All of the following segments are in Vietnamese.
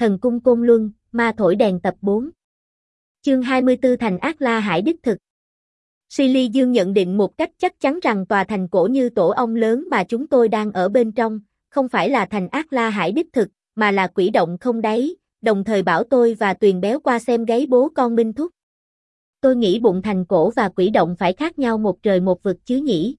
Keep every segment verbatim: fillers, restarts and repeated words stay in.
Thần cung Côn Luân, ma thổi đèn tập bốn. Chương hai mươi tư Thành Ác La Hải đích thực. Silly Dương nhận định một cách chắc chắn rằng tòa thành cổ như tổ ong lớn mà chúng tôi đang ở bên trong, không phải là thành Ác La Hải đích thực, mà là quỷ động không đáy, đồng thời bảo tôi và Tuyền Béo qua xem gáy bố con Minh Thúc. Tôi nghĩ bụng thành cổ và quỷ động phải khác nhau một trời một vực chứ nhỉ.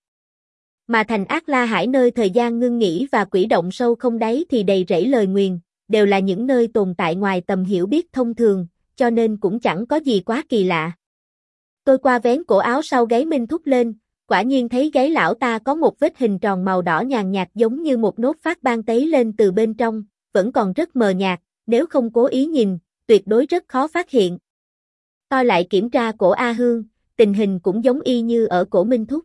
Mà thành Ác La Hải nơi thời gian ngưng nghỉ và quỷ động sâu không đáy thì đầy rẫy lời nguyền, đều là những nơi tồn tại ngoài tầm hiểu biết thông thường, cho nên cũng chẳng có gì quá kỳ lạ. Tôi qua vén cổ áo sau gáy Minh Thúc lên, quả nhiên thấy gáy lão ta có một vết hình tròn màu đỏ nhàn nhạt giống như một nốt phát ban tấy lên từ bên trong, vẫn còn rất mờ nhạt, nếu không cố ý nhìn, tuyệt đối rất khó phát hiện. Tôi lại kiểm tra cổ A Hương, tình hình cũng giống y như ở cổ Minh Thúc.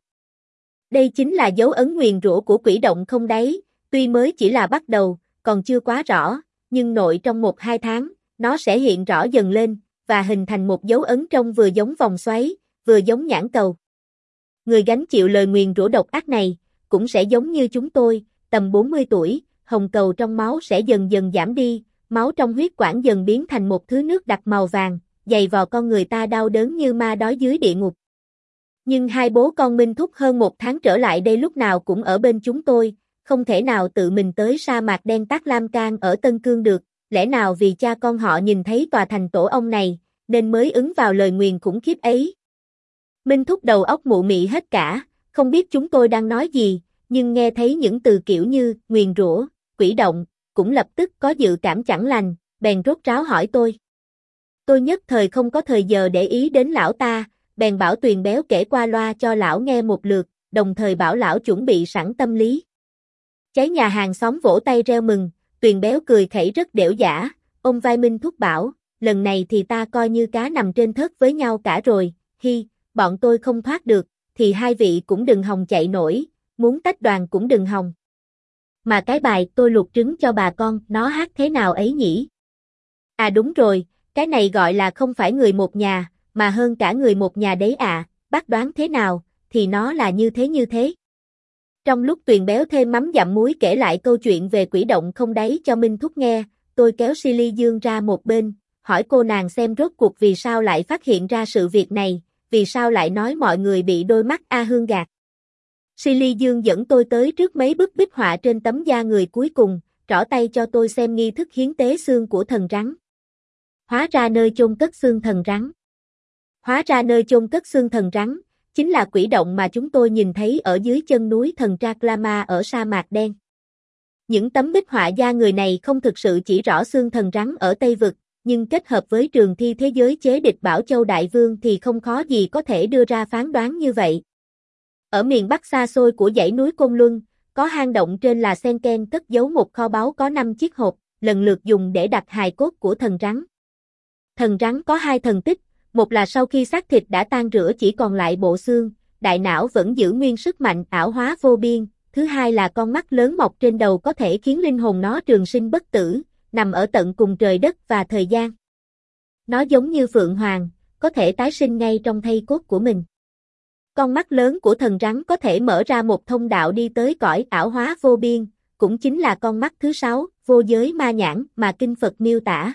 Đây chính là dấu ấn nguyền rủa của quỷ động không đáy, tuy mới chỉ là bắt đầu, còn chưa quá rõ, nhưng nội trong một hai tháng, nó sẽ hiện rõ dần lên, và hình thành một dấu ấn trông vừa giống vòng xoáy, vừa giống nhãn cầu. Người gánh chịu lời nguyền rủa độc ác này, cũng sẽ giống như chúng tôi, tầm bốn mươi tuổi, hồng cầu trong máu sẽ dần dần giảm đi, máu trong huyết quản dần biến thành một thứ nước đặc màu vàng, dày vò con người ta đau đớn như ma đói dưới địa ngục. Nhưng hai bố con Minh Thúc hơn một tháng trở lại đây lúc nào cũng ở bên chúng tôi, không thể nào tự mình tới sa mạc đen Tát Lam Can ở Tân Cương được, lẽ nào vì cha con họ nhìn thấy tòa thành tổ ong này, nên mới ứng vào lời nguyền khủng khiếp ấy. Minh Thúc đầu óc mụ mị hết cả, không biết chúng tôi đang nói gì, nhưng nghe thấy những từ kiểu như nguyền rủa, quỷ động, cũng lập tức có dự cảm chẳng lành, bèn rốt ráo hỏi tôi. Tôi nhất thời không có thời giờ để ý đến lão ta, bèn bảo Tuyền Béo kể qua loa cho lão nghe một lượt, đồng thời bảo lão chuẩn bị sẵn tâm lý. Cháy nhà hàng xóm vỗ tay reo mừng, Tuyền Béo cười khẩy rất đểu dã, ôm vai Minh Thúc bảo, lần này thì ta coi như cá nằm trên thớt với nhau cả rồi, hi, bọn tôi không thoát được, thì hai vị cũng đừng hòng chạy nổi, muốn tách đoàn cũng đừng hòng. Mà cái bài tôi luộc trứng cho bà con, nó hát thế nào ấy nhỉ? À đúng rồi, cái này gọi là không phải người một nhà, mà hơn cả người một nhà đấy à, bác đoán thế nào, thì nó là như thế như thế. Trong lúc Tuyền Béo thêm mắm dặm muối kể lại câu chuyện về quỷ động không đáy cho Minh Thúc nghe, tôi kéo Silly Dương ra một bên, hỏi cô nàng xem rốt cuộc vì sao lại phát hiện ra sự việc này, vì sao lại nói mọi người bị đôi mắt A Hương gạt. Silly Dương dẫn tôi tới trước mấy bức bích họa trên tấm da người cuối cùng, trỏ tay cho tôi xem nghi thức hiến tế xương của thần rắn. Hóa ra nơi chôn cất xương thần rắn. Hóa ra nơi chôn cất xương thần rắn, chính là quỷ động mà chúng tôi nhìn thấy ở dưới chân núi thần Traklama ở sa mạc đen. Những tấm bích họa da người này không thực sự chỉ rõ xương thần rắn ở Tây Vực, nhưng kết hợp với trường thi thế giới chế địch Bảo Châu Đại Vương thì không khó gì có thể đưa ra phán đoán như vậy. Ở miền Bắc xa xôi của dãy núi Côn Luân, có hang động trên là Senken cất giấu một kho báu có năm chiếc hộp, lần lượt dùng để đặt hài cốt của thần rắn. Thần rắn có hai thần tích, một là sau khi xác thịt đã tan rã chỉ còn lại bộ xương, đại não vẫn giữ nguyên sức mạnh ảo hóa vô biên, thứ hai là con mắt lớn mọc trên đầu có thể khiến linh hồn nó trường sinh bất tử, nằm ở tận cùng trời đất và thời gian. Nó giống như Phượng Hoàng, có thể tái sinh ngay trong thây cốt của mình. Con mắt lớn của thần rắn có thể mở ra một thông đạo đi tới cõi ảo hóa vô biên, cũng chính là con mắt thứ sáu, vô giới ma nhãn mà Kinh Phật miêu tả.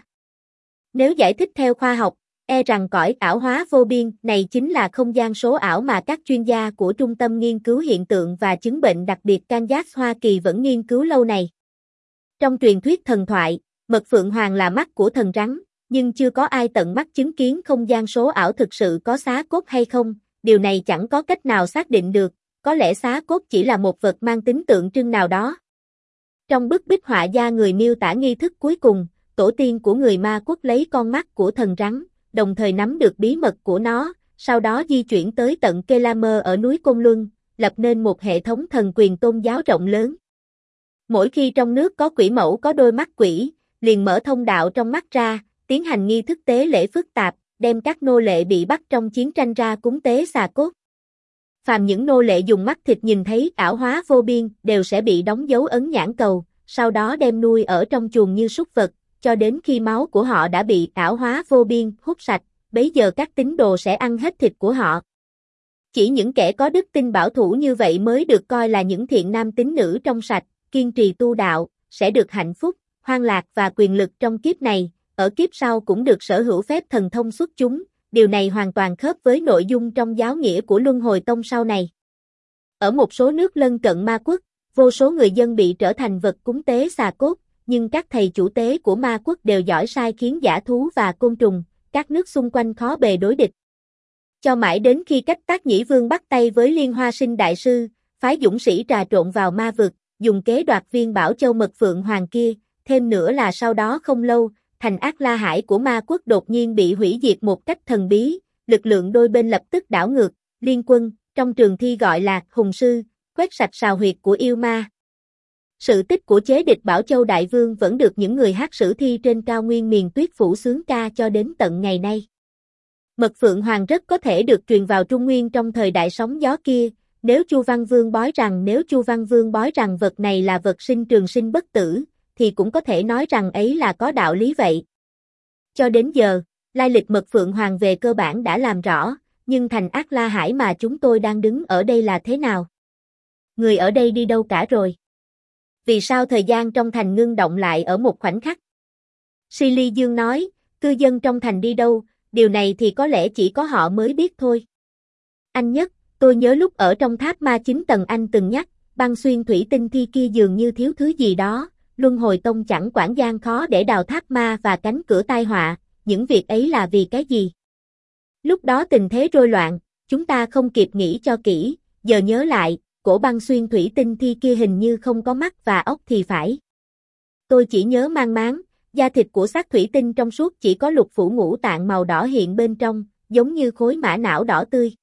Nếu giải thích theo khoa học, e rằng cõi ảo hóa vô biên này chính là không gian số ảo mà các chuyên gia của Trung tâm Nghiên cứu Hiện tượng và Chứng bệnh đặc biệt Kansas Hoa Kỳ vẫn nghiên cứu lâu này. Trong truyền thuyết thần thoại, mật phượng hoàng là mắt của thần rắn, nhưng chưa có ai tận mắt chứng kiến không gian số ảo thực sự có xá cốt hay không, điều này chẳng có cách nào xác định được, có lẽ xá cốt chỉ là một vật mang tính tượng trưng nào đó. Trong bức bích họa da người miêu tả nghi thức cuối cùng, tổ tiên của người Ma Quốc lấy con mắt của thần rắn, đồng thời nắm được bí mật của nó, sau đó di chuyển tới tận Kelamer ở núi Côn Luân, lập nên một hệ thống thần quyền tôn giáo rộng lớn. Mỗi khi trong nước có quỷ mẫu có đôi mắt quỷ, liền mở thông đạo trong mắt ra, tiến hành nghi thức tế lễ phức tạp, đem các nô lệ bị bắt trong chiến tranh ra cúng tế xà cốt. Phàm những nô lệ dùng mắt thịt nhìn thấy ảo hóa vô biên đều sẽ bị đóng dấu ấn nhãn cầu, sau đó đem nuôi ở trong chuồng như súc vật, cho đến khi máu của họ đã bị ảo hóa vô biên hút sạch, bấy giờ các tín đồ sẽ ăn hết thịt của họ. Chỉ những kẻ có đức tin bảo thủ như vậy mới được coi là những thiện nam tín nữ trong sạch, kiên trì tu đạo, sẽ được hạnh phúc, hoang lạc và quyền lực trong kiếp này, ở kiếp sau cũng được sở hữu phép thần thông xuất chúng, điều này hoàn toàn khớp với nội dung trong giáo nghĩa của Luân Hồi Tông sau này. Ở một số nước lân cận ma quốc, vô số người dân bị trở thành vật cúng tế xà cốt, nhưng các thầy chủ tế của ma quốc đều giỏi sai khiến dã thú và côn trùng, các nước xung quanh khó bề đối địch. Cho mãi đến khi Cách Tác Nhĩ Vương bắt tay với Liên Hoa Sinh Đại Sư, phái dũng sĩ trà trộn vào ma vực, dùng kế đoạt viên Bảo Châu Mật Phượng Hoàng kia, thêm nữa là sau đó không lâu, thành Ác La Hải của ma quốc đột nhiên bị hủy diệt một cách thần bí, lực lượng đôi bên lập tức đảo ngược, liên quân, trong trường thi gọi là Hùng Sư, quét sạch sào huyệt của yêu ma. Sự tích của chế địch Bảo Châu Đại Vương vẫn được những người hát sử thi trên cao nguyên miền tuyết phủ sướng ca cho đến tận ngày nay. Mật Phượng Hoàng rất có thể được truyền vào Trung Nguyên trong thời đại sóng gió kia, nếu Chu Văn Vương bói rằng nếu Chu Văn Vương bói rằng vật này là vật sinh trường sinh bất tử, thì cũng có thể nói rằng ấy là có đạo lý vậy. Cho đến giờ, lai lịch Mật Phượng Hoàng về cơ bản đã làm rõ, nhưng thành Ác La Hải mà chúng tôi đang đứng ở đây là thế nào? Người ở đây đi đâu cả rồi? Vì sao thời gian trong thành ngưng động lại ở một khoảnh khắc? Silly Dương nói, cư dân trong thành đi đâu, điều này thì có lẽ chỉ có họ mới biết thôi. Anh Nhất, tôi nhớ lúc ở trong tháp ma chín tầng anh từng nhắc, băng xuyên thủy tinh thi kia dường như thiếu thứ gì đó, Luân Hồi Tông chẳng quản gian khó để đào tháp ma và cánh cửa tai họa, những việc ấy là vì cái gì? Lúc đó tình thế rối loạn, chúng ta không kịp nghĩ cho kỹ, giờ nhớ lại, cổ băng xuyên thủy tinh thi kia hình như không có mắt và óc thì phải. Tôi chỉ nhớ mang máng, da thịt của xác thủy tinh trong suốt chỉ có lục phủ ngũ tạng màu đỏ hiện bên trong, giống như khối mã não đỏ tươi.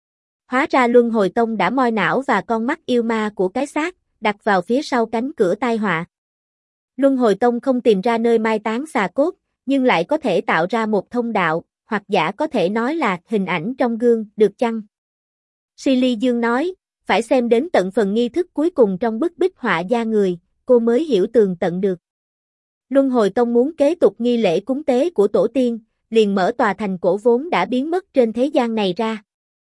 Hóa ra Luân Hồi Tông đã moi não và con mắt yêu ma của cái xác, đặt vào phía sau cánh cửa tai họa. Luân Hồi Tông không tìm ra nơi mai táng xà cốt, nhưng lại có thể tạo ra một thông đạo, hoặc giả có thể nói là hình ảnh trong gương, được chăng? Silly Dương nói, phải xem đến tận phần nghi thức cuối cùng trong bức bích họa da người, cô mới hiểu tường tận được. Luân Hồi Tông muốn kế tục nghi lễ cúng tế của tổ tiên, liền mở tòa thành cổ vốn đã biến mất trên thế gian này ra.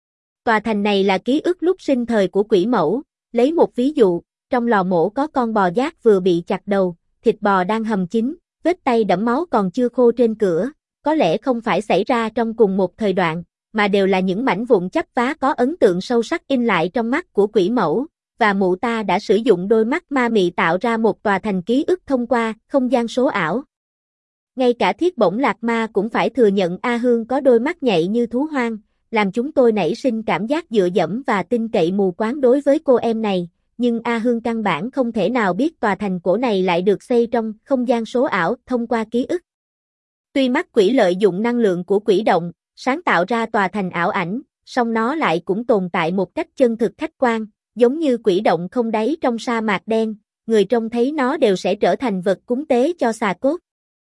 Tòa thành này là ký ức lúc sinh thời của quỷ mẫu, lấy một ví dụ, trong lò mổ có con bò giác vừa bị chặt đầu, thịt bò đang hầm chín, vết tay đẫm máu còn chưa khô trên cửa, có lẽ không phải xảy ra trong cùng một thời đoạn, mà đều là những mảnh vụn chắp vá có ấn tượng sâu sắc in lại trong mắt của quỷ mẫu, và mụ ta đã sử dụng đôi mắt ma mị tạo ra một tòa thành ký ức thông qua không gian số ảo. Ngay cả Thiết Bổng Lạc Ma cũng phải thừa nhận A Hương có đôi mắt nhạy như thú hoang, làm chúng tôi nảy sinh cảm giác dựa dẫm và tin cậy mù quáng đối với cô em này, nhưng A Hương căn bản không thể nào biết tòa thành cổ này lại được xây trong không gian số ảo thông qua ký ức. Tuy mắt quỷ lợi dụng năng lượng của quỷ động, sáng tạo ra tòa thành ảo ảnh, song nó lại cũng tồn tại một cách chân thực khách quan, giống như quỷ động không đáy trong sa mạc đen, người trông thấy nó đều sẽ trở thành vật cúng tế cho xà cốt.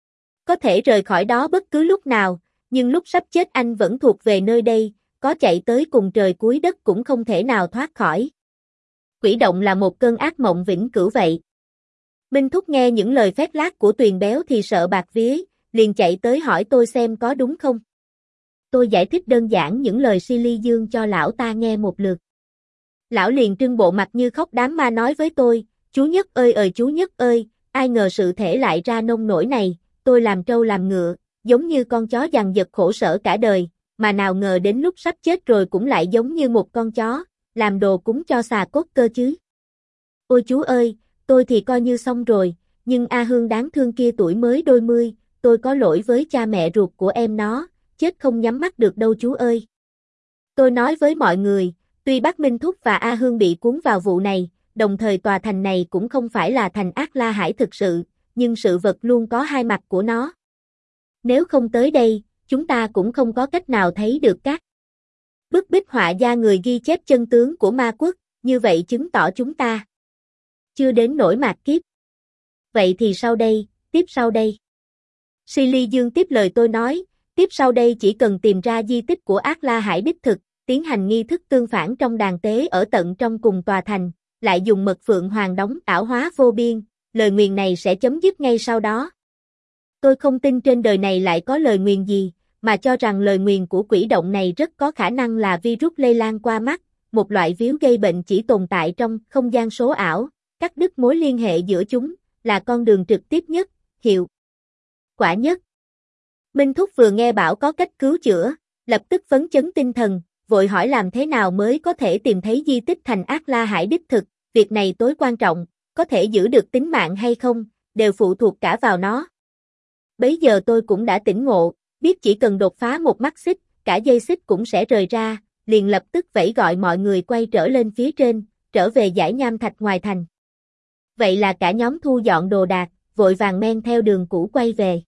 Có thể rời khỏi đó bất cứ lúc nào, nhưng lúc sắp chết anh vẫn thuộc về nơi đây, có chạy tới cùng trời cuối đất cũng không thể nào thoát khỏi. Quỷ động là một cơn ác mộng vĩnh cửu vậy. Minh Thúc nghe những lời phét lác của Tuyền Béo thì sợ bạc vía, liền chạy tới hỏi tôi xem có đúng không. Tôi giải thích đơn giản những lời Silly Dương cho lão ta nghe một lượt. Lão liền trưng bộ mặt như khóc đám ma nói với tôi, chú Nhất ơi ơi chú Nhất ơi, ai ngờ sự thể lại ra nông nổi này, tôi làm trâu làm ngựa, giống như con chó dằn vặt khổ sở cả đời, mà nào ngờ đến lúc sắp chết rồi cũng lại giống như một con chó, làm đồ cúng cho xà cốt cơ chứ. Ôi chú ơi, tôi thì coi như xong rồi, nhưng A Hương đáng thương kia tuổi mới đôi mươi, tôi có lỗi với cha mẹ ruột của em nó, chết không nhắm mắt được đâu chú ơi. Tôi nói với mọi người, tuy Bác Minh Thúc và A Hương bị cuốn vào vụ này, đồng thời tòa thành này cũng không phải là thành Ác La Hải thực sự, nhưng sự vật luôn có hai mặt của nó. Nếu không tới đây, chúng ta cũng không có cách nào thấy được các bức bích họa da người ghi chép chân tướng của ma quốc, như vậy chứng tỏ chúng ta chưa đến nỗi mạt kiếp. Vậy thì sau đây, tiếp sau đây. Silly Dương tiếp lời tôi nói, tiếp sau đây chỉ cần tìm ra di tích của Ác La Hải đích thực, tiến hành nghi thức tương phản trong đàn tế ở tận trong cùng tòa thành, lại dùng Mật Phượng Hoàng đóng ảo hóa vô biên, lời nguyền này sẽ chấm dứt ngay sau đó. Tôi không tin trên đời này lại có lời nguyền gì, mà cho rằng lời nguyền của quỷ động này rất có khả năng là virus lây lan qua mắt, một loại víu gây bệnh chỉ tồn tại trong không gian số ảo, cắt đứt mối liên hệ giữa chúng, là con đường trực tiếp nhất, hiệu quả nhất. Minh Thúc vừa nghe bảo có cách cứu chữa, lập tức phấn chấn tinh thần, vội hỏi làm thế nào mới có thể tìm thấy di tích thành Ác La Hải đích thực, việc này tối quan trọng, có thể giữ được tính mạng hay không, đều phụ thuộc cả vào nó. Bấy giờ tôi cũng đã tỉnh ngộ, biết chỉ cần đột phá một mắt xích, cả dây xích cũng sẽ rời ra, liền lập tức vẫy gọi mọi người quay trở lên phía trên, trở về dải nham thạch ngoài thành. Vậy là cả nhóm thu dọn đồ đạc, vội vàng men theo đường cũ quay về.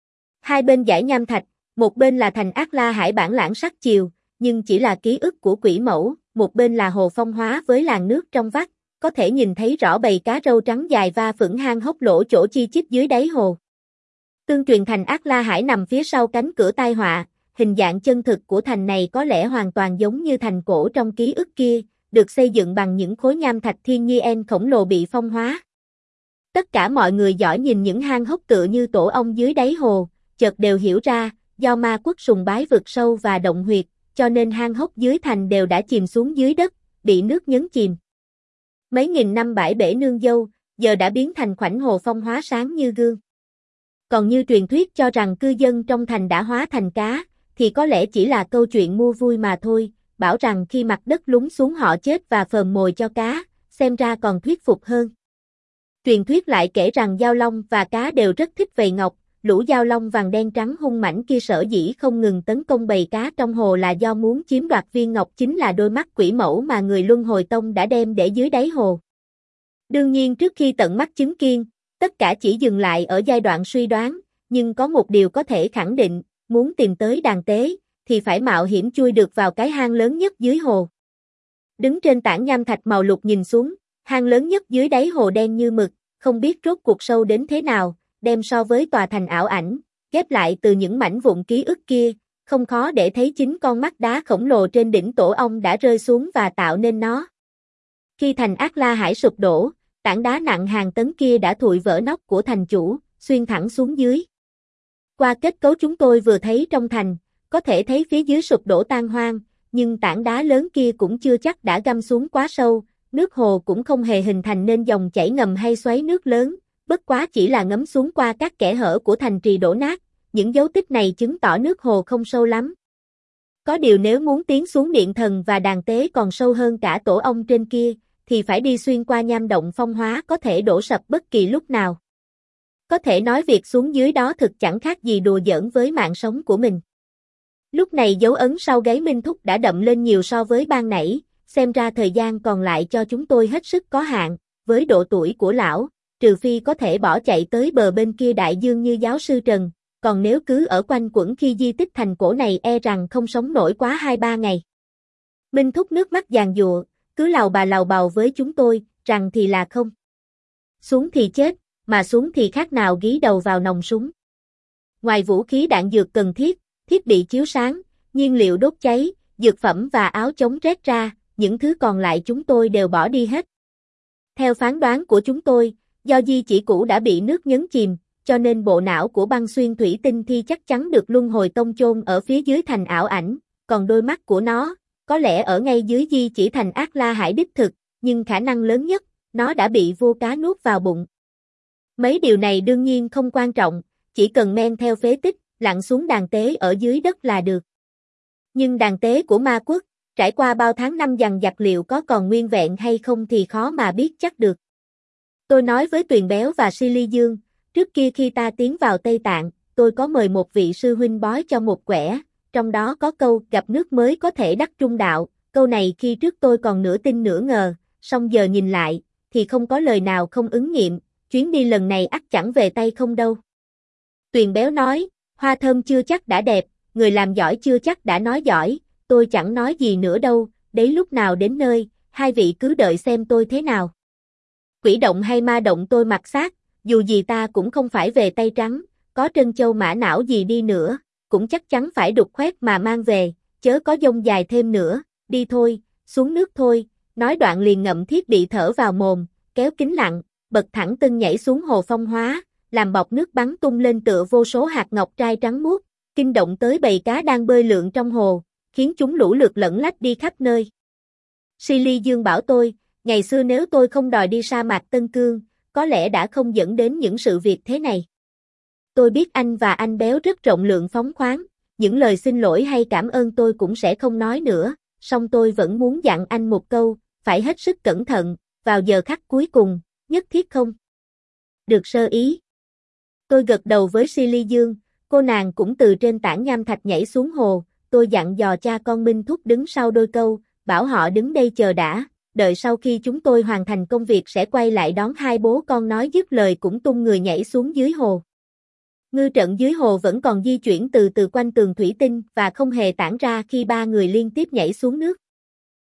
Hai bên dải nham thạch, một bên là thành Ác La Hải bản lãng sắc chiều, nhưng chỉ là ký ức của quỷ mẫu, một bên là hồ phong hóa với làn nước trong vắt, có thể nhìn thấy rõ bầy cá râu trắng dài va phửng hang hốc lỗ chỗ chi chít dưới đáy hồ. Tương truyền thành Ác La Hải nằm phía sau cánh cửa tai họa, hình dạng chân thực của thành này có lẽ hoàn toàn giống như thành cổ trong ký ức kia, được xây dựng bằng những khối nham thạch thiên nhiên khổng lồ bị phong hóa. Tất cả mọi người giỏi nhìn những hang hốc tựa như tổ ong dưới đáy hồ, chợt đều hiểu ra, do ma quốc sùng bái vực sâu và động huyệt, cho nên hang hốc dưới thành đều đã chìm xuống dưới đất, bị nước nhấn chìm. Mấy nghìn năm bãi bể nương dâu, giờ đã biến thành khoảnh hồ phong hóa sáng như gương. Còn như truyền thuyết cho rằng cư dân trong thành đã hóa thành cá, thì có lẽ chỉ là câu chuyện mua vui mà thôi, bảo rằng khi mặt đất lún xuống họ chết và phờm mồi cho cá, xem ra còn thuyết phục hơn. Truyền thuyết lại kể rằng dao long và cá đều rất thích vầy ngọc, lũ dao long vàng đen trắng hung mãnh kia sở dĩ không ngừng tấn công bầy cá trong hồ là do muốn chiếm đoạt viên ngọc chính là đôi mắt quỷ mẫu mà người Luân Hồi Tông đã đem để dưới đáy hồ. Đương nhiên trước khi tận mắt chứng kiến, tất cả chỉ dừng lại ở giai đoạn suy đoán, nhưng có một điều có thể khẳng định, muốn tìm tới đàn tế, thì phải mạo hiểm chui được vào cái hang lớn nhất dưới hồ. Đứng trên tảng nham thạch màu lục nhìn xuống, hang lớn nhất dưới đáy hồ đen như mực, không biết rốt cuộc sâu đến thế nào, đem so với tòa thành ảo ảnh, ghép lại từ những mảnh vụn ký ức kia, không khó để thấy chính con mắt đá khổng lồ trên đỉnh tổ ong đã rơi xuống và tạo nên nó. Khi thành Ác La Hải sụp đổ, tảng đá nặng hàng tấn kia đã thụi vỡ nóc của thành chủ, xuyên thẳng xuống dưới. Qua kết cấu chúng tôi vừa thấy trong thành, có thể thấy phía dưới sụp đổ tan hoang, nhưng tảng đá lớn kia cũng chưa chắc đã găm xuống quá sâu, nước hồ cũng không hề hình thành nên dòng chảy ngầm hay xoáy nước lớn, bất quá chỉ là ngấm xuống qua các kẽ hở của thành trì đổ nát, những dấu tích này chứng tỏ nước hồ không sâu lắm. Có điều nếu muốn tiến xuống điện thần và đàn tế còn sâu hơn cả tổ ong trên kia, thì phải đi xuyên qua nham động phong hóa có thể đổ sập bất kỳ lúc nào. Có thể nói việc xuống dưới đó thực chẳng khác gì đùa giỡn với mạng sống của mình. Lúc này dấu ấn sau gáy Minh Thúc đã đậm lên nhiều so với ban nãy, xem ra thời gian còn lại cho chúng tôi hết sức có hạn, với độ tuổi của lão, trừ phi có thể bỏ chạy tới bờ bên kia đại dương như giáo sư Trần, còn nếu cứ ở quanh quẩn khi di tích thành cổ này e rằng không sống nổi quá hai ba ngày. Minh Thúc nước mắt giàn giụa, cứ lầu bà lầu bầu với chúng tôi, rằng thì là không. Xuống thì chết, mà xuống thì khác nào gí đầu vào nòng súng. Ngoài vũ khí đạn dược cần thiết, thiết bị chiếu sáng, nhiên liệu đốt cháy, dược phẩm và áo chống rét ra, những thứ còn lại chúng tôi đều bỏ đi hết. Theo phán đoán của chúng tôi, do di chỉ cũ đã bị nước nhấn chìm, cho nên bộ não của băng xuyên thủy tinh thi chắc chắn được Luân Hồi Tông chôn ở phía dưới thành ảo ảnh, còn đôi mắt của nó, có lẽ ở ngay dưới di chỉ thành Ác La Hải đích thực, nhưng khả năng lớn nhất, nó đã bị vua cá nuốt vào bụng. Mấy điều này đương nhiên không quan trọng, chỉ cần men theo phế tích, lặn xuống đàn tế ở dưới đất là được. Nhưng đàn tế của ma quốc, trải qua bao tháng năm dằng dặc liệu có còn nguyên vẹn hay không thì khó mà biết chắc được. Tôi nói với Tuyền Béo và Si Ly Dương, trước kia khi ta tiến vào Tây Tạng, tôi có mời một vị sư huynh bói cho một quẻ, trong đó có câu gặp nước mới có thể đắc trung đạo, câu này khi trước tôi còn nửa tin nửa ngờ, song giờ nhìn lại, thì không có lời nào không ứng nghiệm, chuyến đi lần này ắt chẳng về tay không đâu. Tuyền Béo nói, hoa thơm chưa chắc đã đẹp, người làm giỏi chưa chắc đã nói giỏi, tôi chẳng nói gì nữa đâu, đấy lúc nào đến nơi, hai vị cứ đợi xem tôi thế nào. Quỷ động hay ma động tôi mặc xác, dù gì ta cũng không phải về tay trắng, có trân châu mã não gì đi nữa, cũng chắc chắn phải đục khoét mà mang về, chớ có dông dài thêm nữa, đi thôi, xuống nước thôi, nói đoạn liền ngậm thiết bị thở vào mồm, kéo kính lặng, bật thẳng tưng nhảy xuống hồ phong hóa, làm bọt nước bắn tung lên tựa vô số hạt ngọc trai trắng muốt, kinh động tới bầy cá đang bơi lượn trong hồ, khiến chúng lũ lượt lẫn lách đi khắp nơi. Si Ly Dương bảo tôi, ngày xưa nếu tôi không đòi đi sa mạc Tân Cương, có lẽ đã không dẫn đến những sự việc thế này. Tôi biết anh và anh Béo rất rộng lượng phóng khoáng, những lời xin lỗi hay cảm ơn tôi cũng sẽ không nói nữa, song tôi vẫn muốn dặn anh một câu, phải hết sức cẩn thận, vào giờ khắc cuối cùng, nhất thiết không được sơ ý. Tôi gật đầu với Silly Dương, cô nàng cũng từ trên tảng nham thạch nhảy xuống hồ, tôi dặn dò cha con Minh Thúc đứng sau đôi câu, bảo họ đứng đây chờ đã, đợi sau khi chúng tôi hoàn thành công việc sẽ quay lại đón hai bố con. Nói dứt lời cũng tung người nhảy xuống dưới hồ. Ngư trận dưới hồ vẫn còn di chuyển từ từ quanh tường thủy tinh và không hề tản ra khi ba người liên tiếp nhảy xuống nước.